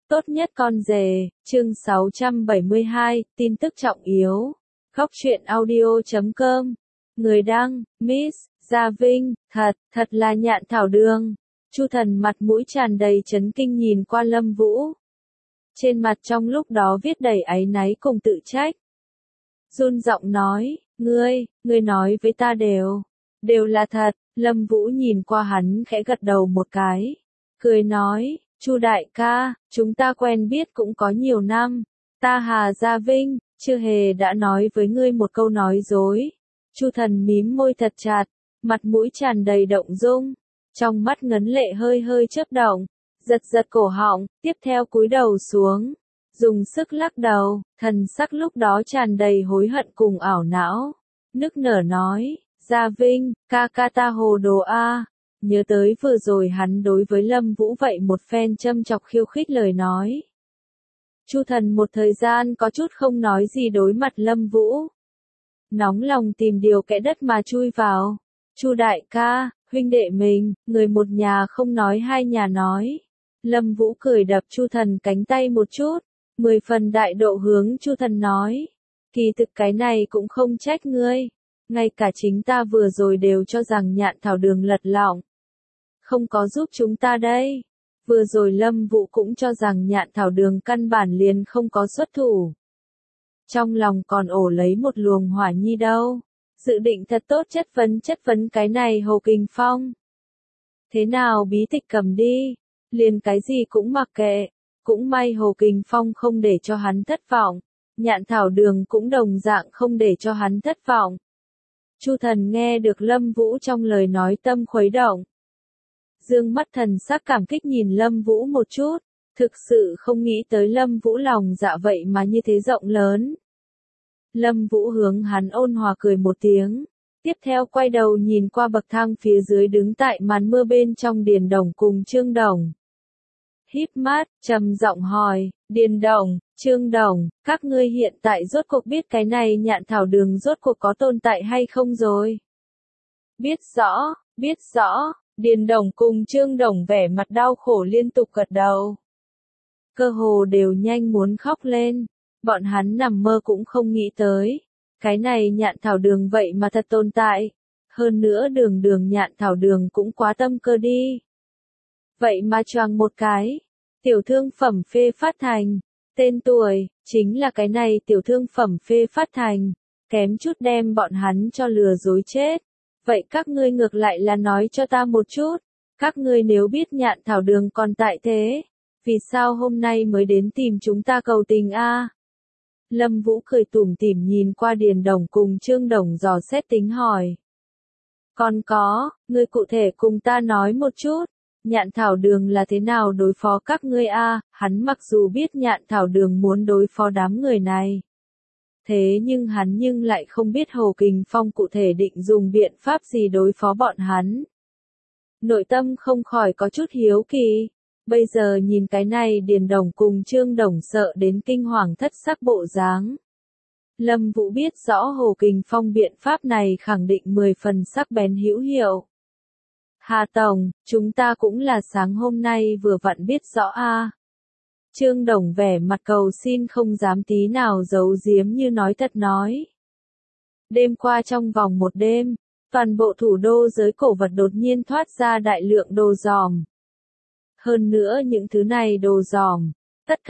Tốt nhất con rể, chương 672, tin tức trọng yếu. Góc truyện audio.com. Người đăng, Miss Gia Vinh, thật là nhạn thảo đường. Chu Thần mặt mũi tràn đầy chấn kinh nhìn qua Lâm Vũ. Trên mặt trong lúc đó viết đầy áy náy cùng tự trách. Run giọng nói, ngươi nói với ta đều là thật. Lâm Vũ nhìn qua hắn khẽ gật đầu một cái. Cười nói, Chu đại ca, chúng ta quen biết cũng có nhiều năm. Ta Hà Gia Vinh, chưa hề đã nói với ngươi một câu nói dối. Chu Thần mím môi thật chặt, mặt mũi tràn đầy động dung. Trong mắt ngấn lệ hơi hơi chớp động, giật cổ họng, tiếp theo cúi đầu xuống. Dùng sức lắc đầu, thần sắc lúc đó tràn đầy hối hận cùng ảo não. Nức nở nói, Gia Vinh, ca ta hồ đồ a. Nhớ tới vừa rồi hắn đối với Lâm Vũ vậy một phen châm chọc khiêu khích lời nói. Chu Thần một thời gian có chút không nói gì đối mặt Lâm Vũ. Nóng lòng tìm điều kẽ đất mà chui vào. Chu đại ca, huynh đệ mình, người một nhà không nói hai nhà nói. Lâm Vũ cười đập Chu Thần cánh tay một chút, 10 phần đại độ hướng Chu Thần nói. Kỳ thực cái này cũng không trách ngươi. Ngay cả chính ta vừa rồi đều cho rằng nhạn thảo đường lật lọng. Không có giúp chúng ta đây. Vừa rồi Lâm Vũ cũng cho rằng nhạn thảo đường căn bản liền không có xuất thủ. Trong lòng còn ổ lấy một luồng hỏa nhi đâu. Dự định thật tốt chất vấn cái này Hồ Kình Phong. Thế nào bí tịch cầm đi. Liền cái gì cũng mặc kệ. Cũng may Hồ Kình Phong không để cho hắn thất vọng. Nhạn thảo đường cũng đồng dạng không để cho hắn thất vọng. Chu Thần nghe được Lâm Vũ trong lời nói tâm khuấy động. Dương mắt thần sắc cảm kích nhìn Lâm Vũ một chút, thực sự không nghĩ tới Lâm Vũ lòng dạ vậy mà như thế rộng lớn. Lâm Vũ hướng hắn ôn hòa cười một tiếng, tiếp theo quay đầu nhìn qua bậc thang phía dưới đứng tại màn mưa bên trong Điền Đồng cùng Trương Đồng. Híp mắt, trầm giọng hỏi, Điền Đồng, Trương Đồng, các ngươi hiện tại rốt cuộc biết cái này nhạn thảo đường rốt cuộc có tồn tại hay không rồi? Biết rõ. Điền Đồng cùng Trương Đồng vẻ mặt đau khổ liên tục gật đầu. Cơ hồ đều nhanh muốn khóc lên, bọn hắn nằm mơ cũng không nghĩ tới. Cái này nhạn thảo đường vậy mà thật tồn tại. Hơn nữa đường nhạn thảo đường cũng quá tâm cơ đi. Vậy mà choàng một cái. Tiểu thương phẩm phê phát thành. Tên tuổi, chính là cái này tiểu thương phẩm phê phát thành. Kém chút đem bọn hắn cho lừa dối chết. Vậy các ngươi ngược lại là nói cho ta một chút, các ngươi nếu biết nhạn thảo đường còn tại thế, vì sao hôm nay mới đến tìm chúng ta cầu tình a? Lâm Vũ cười tủm tỉm nhìn qua Điền Đồng cùng Trương Đồng dò xét tính hỏi. Còn có, ngươi cụ thể cùng ta nói một chút, nhạn thảo đường là thế nào đối phó các ngươi a? Hắn mặc dù biết nhạn thảo đường muốn đối phó đám người này. Thế nhưng hắn lại không biết Hồ Kình Phong cụ thể định dùng biện pháp gì đối phó bọn hắn. Nội tâm không khỏi có chút hiếu kỳ. Bây giờ nhìn cái này Điền Đồng cùng Trương Đồng sợ đến kinh hoàng thất sắc bộ dáng. Lâm Vũ biết rõ Hồ Kình Phong biện pháp này khẳng định 10 phần sắc bén hữu hiệu. Hà Tổng, chúng ta cũng là sáng hôm nay vừa vặn biết rõ a. Trương Đồng vẻ mặt cầu xin không dám tí nào giấu giếm như nói thật nói. Đêm qua trong vòng một đêm, toàn bộ thủ đô giới cổ vật đột nhiên thoát ra đại lượng đồ giòm. Hơn nữa những thứ này đồ giòm, tất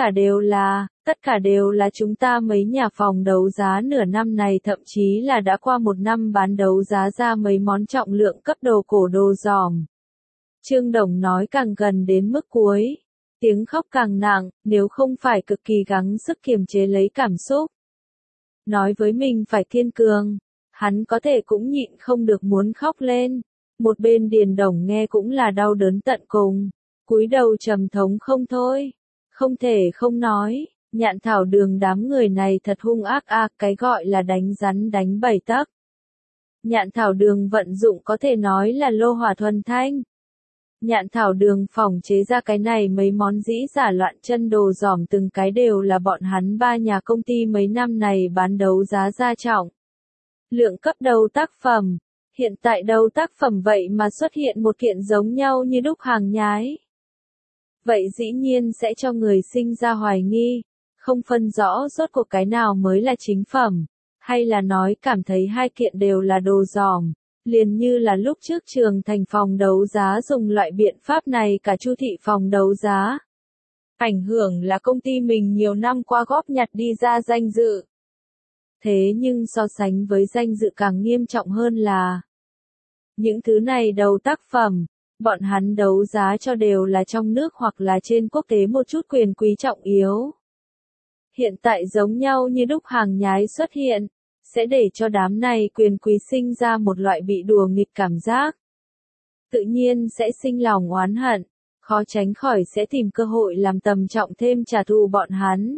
cả đều là chúng ta mấy nhà phòng đấu giá nửa năm này thậm chí là đã qua một năm bán đấu giá ra mấy món trọng lượng cấp đồ cổ đồ giòm. Trương Đồng nói càng gần đến mức cuối. Tiếng khóc càng nặng, nếu không phải cực kỳ gắng sức kiềm chế lấy cảm xúc. Nói với mình phải kiên cường, hắn có thể cũng nhịn không được muốn khóc lên. Một bên Điền Đồng nghe cũng là đau đớn tận cùng, cúi đầu trầm thống không thôi. Không thể không nói, nhạn thảo đường đám người này thật hung ác cái gọi là đánh rắn đánh bảy tấc. Nhạn thảo đường vận dụng có thể nói là lô hỏa thuần thanh. Nhạn thảo đường phòng chế ra cái này mấy món dĩ giả loạn chân đồ giòm từng cái đều là bọn hắn ba nhà công ty mấy năm này bán đấu giá ra trọng. Lượng cấp đầu tác phẩm, hiện tại đầu tác phẩm vậy mà xuất hiện một kiện giống nhau như đúc hàng nhái. vậy dĩ nhiên sẽ cho người sinh ra hoài nghi, không phân rõ rốt cuộc cái nào mới là chính phẩm, hay là nói cảm thấy hai kiện đều là đồ dỏm, liền như là lúc trước Trường Thành phòng đấu giá dùng loại biện pháp này cả Chu thị phòng đấu giá. Ảnh hưởng là công ty mình nhiều năm qua góp nhặt đi ra danh dự. Thế nhưng so sánh với danh dự càng nghiêm trọng hơn là những thứ này đầu tác phẩm, bọn hắn đấu giá cho đều là trong nước hoặc là trên quốc tế một chút quyền quý trọng yếu. Hiện tại giống nhau như đúc hàng nhái xuất hiện, sẽ để cho đám này quyền quý sinh ra một loại bị đùa nghịch cảm giác. Tự nhiên sẽ sinh lòng oán hận, khó tránh khỏi sẽ tìm cơ hội làm tầm trọng thêm trả thù bọn hắn.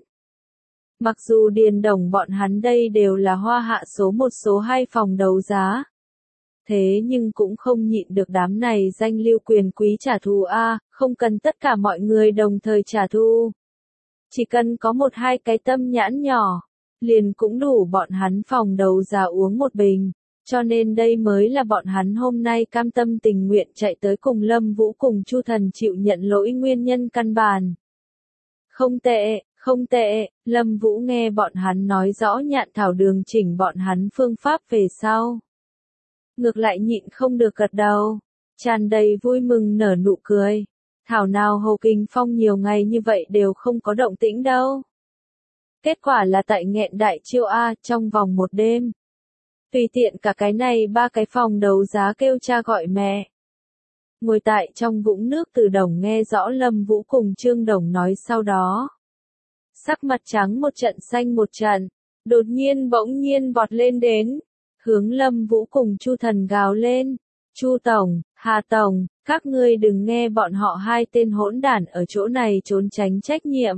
Mặc dù Điền Đồng bọn hắn đây đều là hoa hạ số 1 số 2 phòng đấu giá. Thế nhưng cũng không nhịn được đám này danh lưu quyền quý trả thù không cần tất cả mọi người đồng thời trả thù. Chỉ cần có một hai cái tâm nhãn nhỏ, liền cũng đủ bọn hắn phòng đấu giá uống một bình, cho nên đây mới là bọn hắn hôm nay cam tâm tình nguyện chạy tới cùng Lâm Vũ cùng Chu Thần chịu nhận lỗi nguyên nhân căn bản. Không tệ, không tệ, Lâm Vũ nghe bọn hắn nói rõ Nhạn Thảo Đường chỉnh bọn hắn phương pháp về sau. Ngược lại nhịn không được gật đầu, tràn đầy vui mừng nở nụ cười. Thảo nào Hồ Kinh Phong nhiều ngày như vậy đều không có động tĩnh đâu. Kết quả là tại nghẹn đại chiêu trong vòng một đêm. Tùy tiện cả cái này 3 cái phòng đấu giá kêu cha gọi mẹ. Ngồi tại trong vũng nước Từ Đồng nghe rõ Lâm Vũ cùng Trương Đồng nói sau đó. Sắc mặt trắng một trận xanh một trận, đột nhiên bỗng nhiên vọt lên đến, hướng Lâm Vũ cùng Chu Thần gào lên. Chu Tổng, Hà Tổng, các ngươi đừng nghe bọn họ hai tên hỗn đản ở chỗ này trốn tránh trách nhiệm.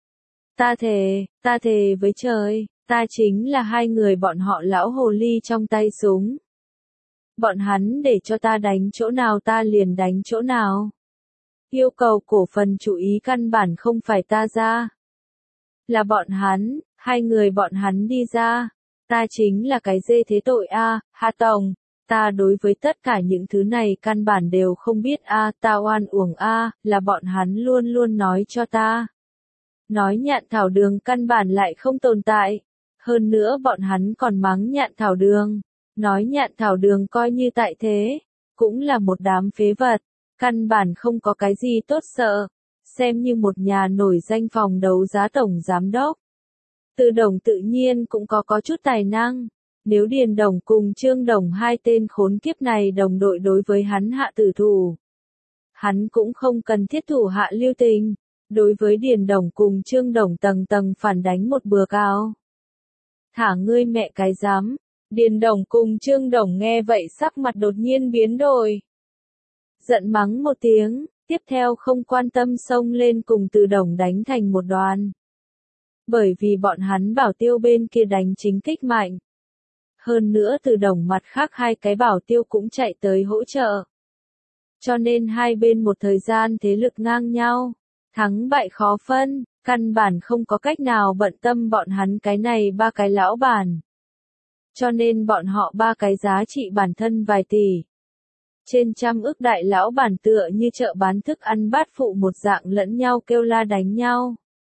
Ta thề với trời, ta chính là hai người bọn họ lão hồ ly trong tay súng. Bọn hắn để cho ta đánh chỗ nào ta liền đánh chỗ nào. Yêu cầu cổ phần chú ý căn bản không phải ta ra. Là bọn hắn, hai người bọn hắn đi ra. Ta chính là cái dê thế tội Hà Tổng. Ta đối với tất cả những thứ này căn bản đều không biết ta oan uổng là bọn hắn luôn luôn nói cho ta. Nói Nhạn Thảo Đường căn bản lại không tồn tại. Hơn nữa bọn hắn còn mắng Nhạn Thảo Đường. Nói Nhạn Thảo Đường coi như tại thế, cũng là một đám phế vật, căn bản không có cái gì tốt sợ, xem như một nhà nổi danh phòng đấu giá tổng giám đốc. Từ Đồng tự nhiên cũng có chút tài năng, nếu Điền Đồng cùng Trương Đồng hai tên khốn kiếp này đồng đội đối với hắn hạ tử thủ. Hắn cũng không cần thiết thủ hạ lưu tình, đối với Điền Đồng cùng Trương Đồng tầng tầng phản đánh một bừa cao. Thả ngươi mẹ cái dám. Điền Đồng cùng Trương Đồng nghe vậy sắc mặt đột nhiên biến đổi. Giận mắng một tiếng, tiếp theo không quan tâm xông lên cùng Từ Đồng đánh thành một đoàn. Bởi vì bọn hắn bảo tiêu bên kia đánh chính kích mạnh. Hơn nữa Từ Đồng mặt khác hai cái bảo tiêu cũng chạy tới hỗ trợ. Cho nên hai bên một thời gian thế lực ngang nhau, thắng bại khó phân, căn bản không có cách nào bận tâm bọn hắn cái này 3 cái lão bản. Cho nên bọn họ 3 cái giá trị bản thân vài tỷ. Trên trăm ức đại lão bản tựa như chợ bán thức ăn bát phụ một dạng lẫn nhau kêu la đánh nhau.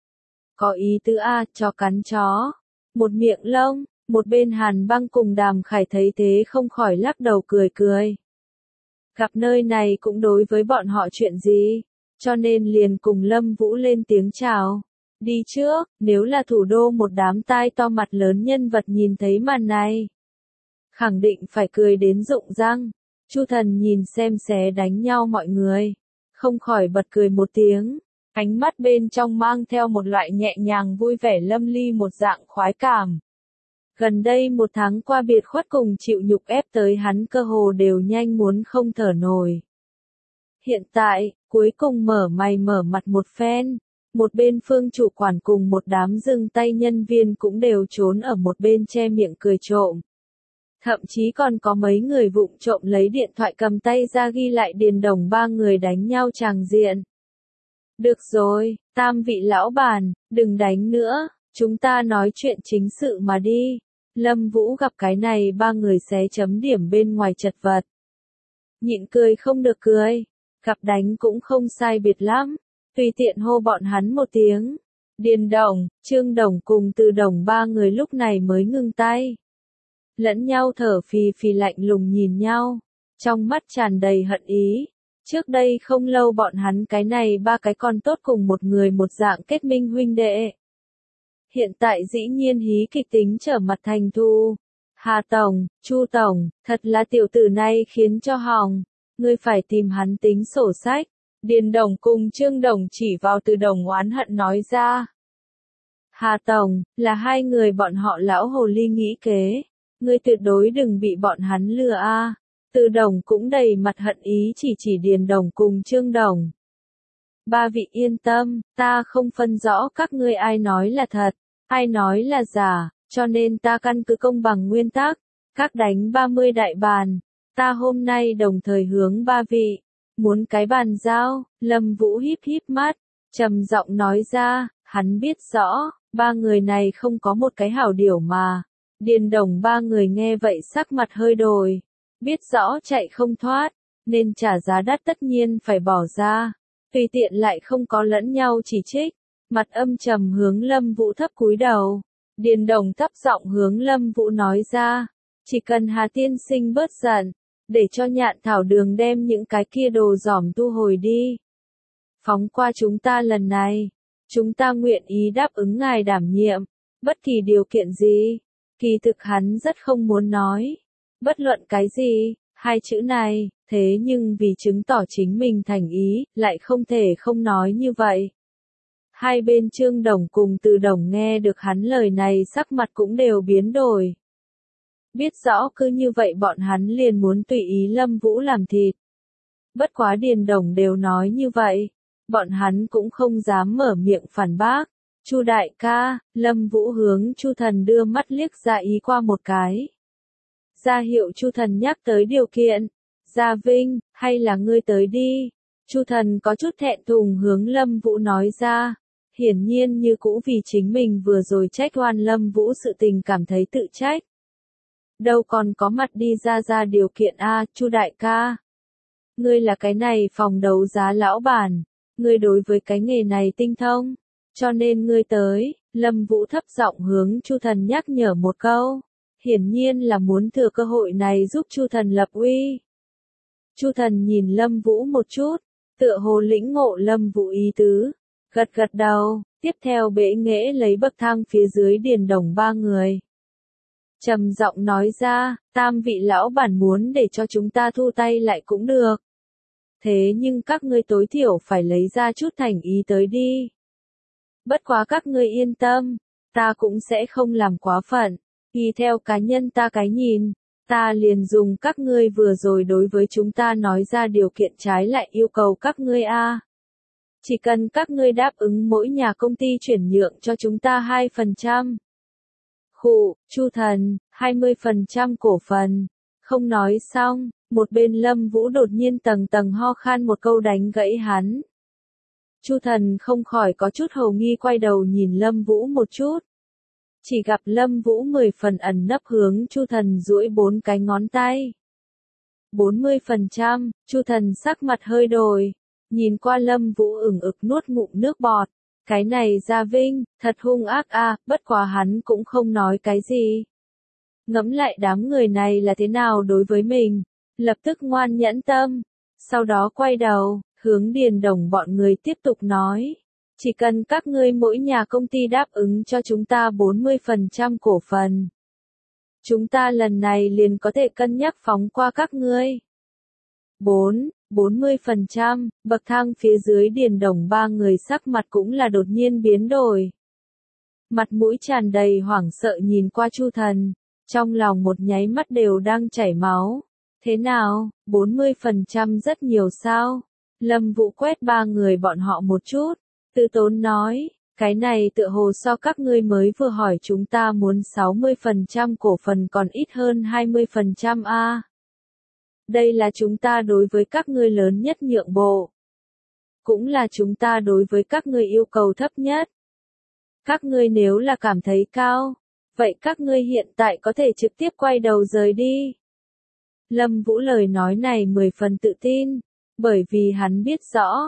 Có ý tứ chó cắn chó. Một miệng lông, một bên Hàn Băng cùng Đàm Khải thấy thế không khỏi lắc đầu cười cười. Gặp nơi này cũng đối với bọn họ chuyện gì, cho nên liền cùng Lâm Vũ lên tiếng chào. Đi trước, nếu là thủ đô một đám tai to mặt lớn nhân vật nhìn thấy màn này. Khẳng định phải cười đến rụng răng. Chu Thần nhìn xem xé đánh nhau mọi người. Không khỏi bật cười một tiếng. Ánh mắt bên trong mang theo một loại nhẹ nhàng vui vẻ lâm ly một dạng khoái cảm. Gần đây 1 tháng qua biệt khuất cùng chịu nhục ép tới hắn cơ hồ đều nhanh muốn không thở nổi. Hiện tại, cuối cùng mở mày mở mặt một phen. Một bên Phương chủ quản cùng một đám dừng tay nhân viên cũng đều trốn ở một bên che miệng cười trộm. Thậm chí còn có mấy người vụng trộm lấy điện thoại cầm tay ra ghi lại Điền Đồng 3 người đánh nhau tràng diện. Được rồi, tam vị lão bản, đừng đánh nữa, chúng ta nói chuyện chính sự mà đi. Lâm Vũ gặp cái này 3 người xé chấm điểm bên ngoài chật vật. Nhịn cười không được cười, gặp đánh cũng không sai biệt lắm. tùy tiện hô bọn hắn một tiếng. Điền Đồng, Trương Đồng cùng Từ Đồng ba người lúc này mới ngừng tay. Lẫn nhau thở phì phì lạnh lùng nhìn nhau, trong mắt tràn đầy hận ý. Trước đây không lâu bọn hắn cái này ba cái con tốt cùng một người một dạng kết minh huynh đệ. Hiện tại dĩ nhiên hí kịch tính trở mặt thành thù. Hà Tổng, Chu Tổng, thật là tiểu tử này khiến cho hỏng. Ngươi phải tìm hắn tính sổ sách. Điền Đồng cùng Trương Đồng chỉ vào Từ Đồng oán hận nói ra. Hà Tổng, là hai người bọn họ lão hồ ly nghĩ kế. Ngươi tuyệt đối đừng bị bọn hắn lừa a. Từ Đồng cũng đầy mặt hận ý chỉ Điền Đồng cùng Trương Đồng. Ba vị yên tâm, ta không phân rõ các ngươi ai nói là thật, ai nói là giả, cho nên ta căn cứ công bằng nguyên tắc, các đánh 30 đại bàn. Ta hôm nay đồng thời hướng ba vị, muốn cái bàn giao. Lâm Vũ híp híp mắt, trầm giọng nói ra, hắn biết rõ, ba người này không có một cái hảo điểu mà. Điền Đồng ba người nghe vậy sắc mặt hơi đổi, biết rõ chạy không thoát, nên trả giá đắt tất nhiên phải bỏ ra, tùy tiện lại không có lẫn nhau chỉ trích, mặt âm trầm hướng Lâm Vũ thấp cúi đầu. Điền Đồng thấp giọng hướng Lâm Vũ nói ra, chỉ cần Hà tiên sinh bớt giận, để cho Nhạn Thảo Đường đem những cái kia đồ giỏm thu hồi đi. Phóng qua chúng ta lần này, chúng ta nguyện ý đáp ứng ngài đảm nhiệm, bất kỳ điều kiện gì. Kỳ thực hắn rất không muốn nói, bất luận cái gì, hai chữ này, thế nhưng vì chứng tỏ chính mình thành ý, lại không thể không nói như vậy. Hai bên Trương Đồng cùng Từ Đồng nghe được hắn lời này sắc mặt cũng đều biến đổi. Biết rõ cứ như vậy bọn hắn liền muốn tùy ý Lâm Vũ làm thịt. Bất quá Điền Đồng đều nói như vậy, bọn hắn cũng không dám mở miệng phản bác. Chu đại ca, Lâm Vũ hướng Chu Thần đưa mắt liếc ra ý qua một cái. Ra hiệu Chu Thần nhắc tới điều kiện. Gia Vinh, hay là ngươi tới đi. Chu Thần có chút thẹn thùng hướng Lâm Vũ nói ra. Hiển nhiên như cũ vì chính mình vừa rồi trách oan Lâm Vũ sự tình cảm thấy tự trách. Đâu còn có mặt đi ra điều kiện a, Chu đại ca. Ngươi là cái này phòng đấu giá lão bản, ngươi đối với cái nghề này tinh thông, cho nên ngươi tới. Lâm Vũ thấp giọng hướng Chu Thần nhắc nhở một câu, hiển nhiên là muốn thừa cơ hội này giúp Chu Thần lập uy. Chu Thần nhìn Lâm Vũ một chút, tựa hồ lĩnh ngộ Lâm Vũ ý tứ, gật gật đầu, tiếp theo bệ nghệ lấy bậc thang phía dưới Điền Đồng ba người. Trầm giọng nói ra, tam vị lão bản muốn để cho chúng ta thu tay lại cũng được. Thế nhưng các ngươi tối thiểu phải lấy ra chút thành ý tới đi. Bất quá các ngươi yên tâm, ta cũng sẽ không làm quá phận, y theo cá nhân ta cái nhìn, ta liền dùng các ngươi vừa rồi đối với chúng ta nói ra điều kiện trái lại yêu cầu các ngươi a. Chỉ cần các ngươi đáp ứng mỗi nhà công ty chuyển nhượng cho chúng ta 2%. Khụ, Chu Thần, 20% cổ phần. Không nói xong, một bên Lâm Vũ đột nhiên tầng tầng ho khan một câu đánh gãy hắn. Chu Thần không khỏi có chút hồ nghi quay đầu nhìn Lâm Vũ một chút. Chỉ gặp Lâm Vũ 10 phần ẩn nấp hướng Chu Thần duỗi 4 cái ngón tay. 40%, Chu Thần sắc mặt hơi đổi, nhìn qua Lâm Vũ ửng nuốt ngụm nước bọt. Cái này Gia Vinh, thật hung ác a, bất quá hắn cũng không nói cái gì. Ngẫm lại đám người này là thế nào đối với mình, lập tức ngoan nhẫn tâm, sau đó quay đầu, hướng Điền Đồng bọn người tiếp tục nói. Chỉ cần các ngươi mỗi nhà công ty đáp ứng cho chúng ta 40% cổ phần. Chúng ta lần này liền có thể cân nhắc phóng qua các ngươi. 40%, bậc thang phía dưới Điền Đồng ba người sắc mặt cũng là đột nhiên biến đổi. Mặt mũi tràn đầy hoảng sợ nhìn qua Chu Thần, trong lòng một nháy mắt đều đang chảy máu. Thế nào, 40% rất nhiều sao? Lâm Vũ quét ba người bọn họ một chút, từ tốn nói, cái này tựa hồ so các ngươi mới vừa hỏi chúng ta muốn 60% cổ phần còn ít hơn 20% a. Đây là chúng ta đối với các ngươi lớn nhất nhượng bộ. Cũng là chúng ta đối với các ngươi yêu cầu thấp nhất. Các ngươi nếu là cảm thấy cao, vậy các ngươi hiện tại có thể trực tiếp quay đầu rời đi. Lâm Vũ lời nói này 10 phần tự tin, bởi vì hắn biết rõ,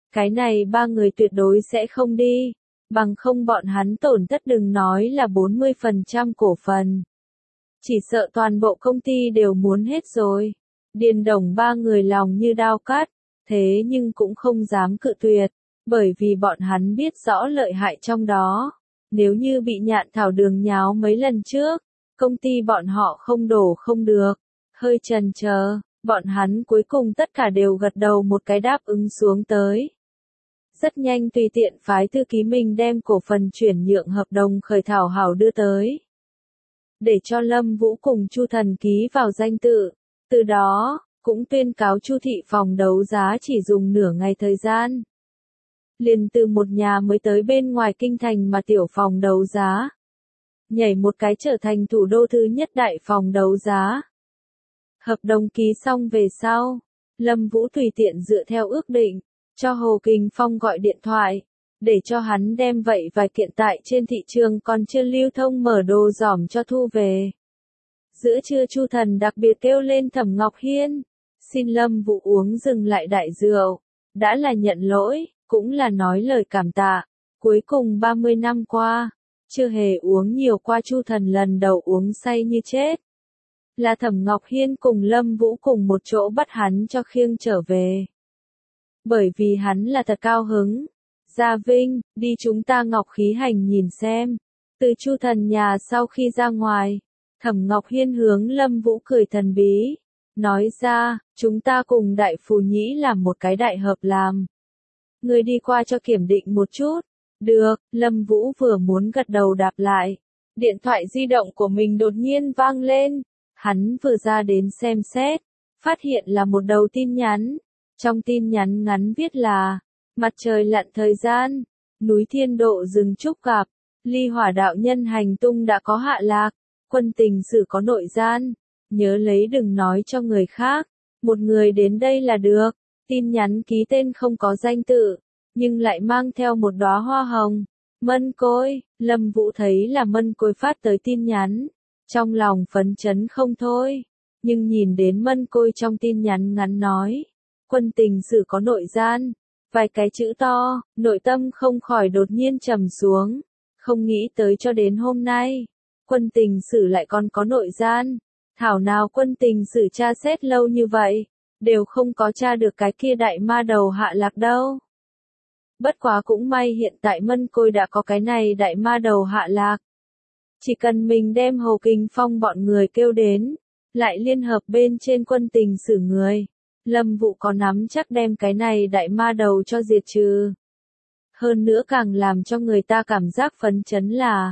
Cái này ba người tuyệt đối sẽ không đi, bằng không bọn hắn tổn thất đừng nói là 40% cổ phần. Chỉ sợ toàn bộ công ty đều muốn hết rồi. Điền Đồng ba người lòng như đao cắt, thế nhưng cũng không dám cự tuyệt, bởi vì bọn hắn biết rõ lợi hại trong đó. Nếu như bị Nhạn Thảo Đường nháo mấy lần trước, công ty bọn họ không đổ không được. Hơi chần chờ, bọn hắn cuối cùng tất cả đều gật đầu một cái đáp ứng xuống tới. Rất nhanh tùy tiện phái thư ký mình đem cổ phần chuyển nhượng hợp đồng khởi thảo hảo đưa tới. Để cho Lâm Vũ cùng Chu Thần ký vào danh tự. Từ đó, cũng tuyên cáo Chu thị phòng đấu giá chỉ dùng nửa ngày thời gian. Liền từ một nhà mới tới bên ngoài kinh thành mà tiểu phòng đấu giá. Nhảy một cái trở thành thủ đô thứ nhất đại phòng đấu giá. Hợp đồng ký xong về sau, Lâm Vũ tùy tiện dựa theo ước định, cho Hồ Kình Phong gọi điện thoại, để cho hắn đem vậy vài kiện tại trên thị trường còn chưa lưu thông mở đồ giỏm cho thu về. Giữa trưa Chu Thần đặc biệt kêu lên Thẩm Ngọc Hiên, xin Lâm Vũ uống dừng lại đại rượu, đã là nhận lỗi, cũng là nói lời cảm tạ, cuối cùng 30 năm qua, chưa hề uống nhiều qua. Chu Thần lần đầu uống say như chết. Là Thẩm Ngọc Hiên cùng Lâm Vũ cùng một chỗ bắt hắn cho khiêng trở về. Bởi vì hắn là thật cao hứng. Gia Vinh, đi chúng ta Ngọc Khí Hành nhìn xem. Từ Chu Thần nhà sau khi ra ngoài, Thẩm Ngọc Hiên hướng Lâm Vũ cười thần bí, nói ra, chúng ta cùng Đại Phù Nhĩ làm một cái đại hợp làm. Người đi qua cho kiểm định một chút. Được, Lâm Vũ vừa muốn gật đầu đáp lại. Điện thoại di động của mình đột nhiên vang lên. Hắn vừa ra đến xem xét, phát hiện là một đầu tin nhắn. Trong tin nhắn ngắn viết là, mặt trời lặn thời gian, núi Thiên Độ rừng trúc gặp, Ly Hỏa đạo nhân hành tung đã có hạ lạc, quân tình sử có nội gian, nhớ lấy đừng nói cho người khác, một người đến đây là được. Tin nhắn ký tên không có danh tự, nhưng lại mang theo một đóa hoa hồng. Mân Côi, Lâm Vũ thấy là Mân Côi phát tới tin nhắn, trong lòng phấn chấn không thôi, nhưng nhìn đến Mân Côi trong tin nhắn ngắn nói, quân tình sử có nội gian, vài cái chữ to, nội tâm không khỏi đột nhiên trầm xuống, không nghĩ tới cho đến hôm nay, quân tình sử lại còn có nội gian, thảo nào quân tình sử tra xét lâu như vậy, đều không có tra được cái kia đại ma đầu hạ lạc đâu. Bất quá cũng may hiện tại Mân Côi đã có cái này đại ma đầu hạ lạc. Chỉ cần mình đem Hồ Kình Phong bọn người kêu đến, lại liên hợp bên trên quân tình sử người, Lâm Vũ có nắm chắc đem cái này đại ma đầu cho diệt trừ. Hơn nữa càng làm cho người ta cảm giác phấn chấn là,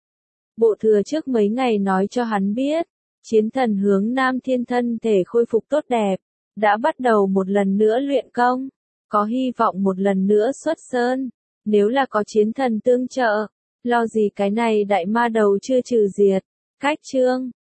Bộ Thừa trước mấy ngày nói cho hắn biết, chiến thần hướng Nam Thiên thân thể khôi phục tốt đẹp, đã bắt đầu một lần nữa luyện công, có hy vọng một lần nữa xuất sơn, nếu là có chiến thần tương trợ, lo gì cái này đại ma đầu chưa trừ diệt. Cách chương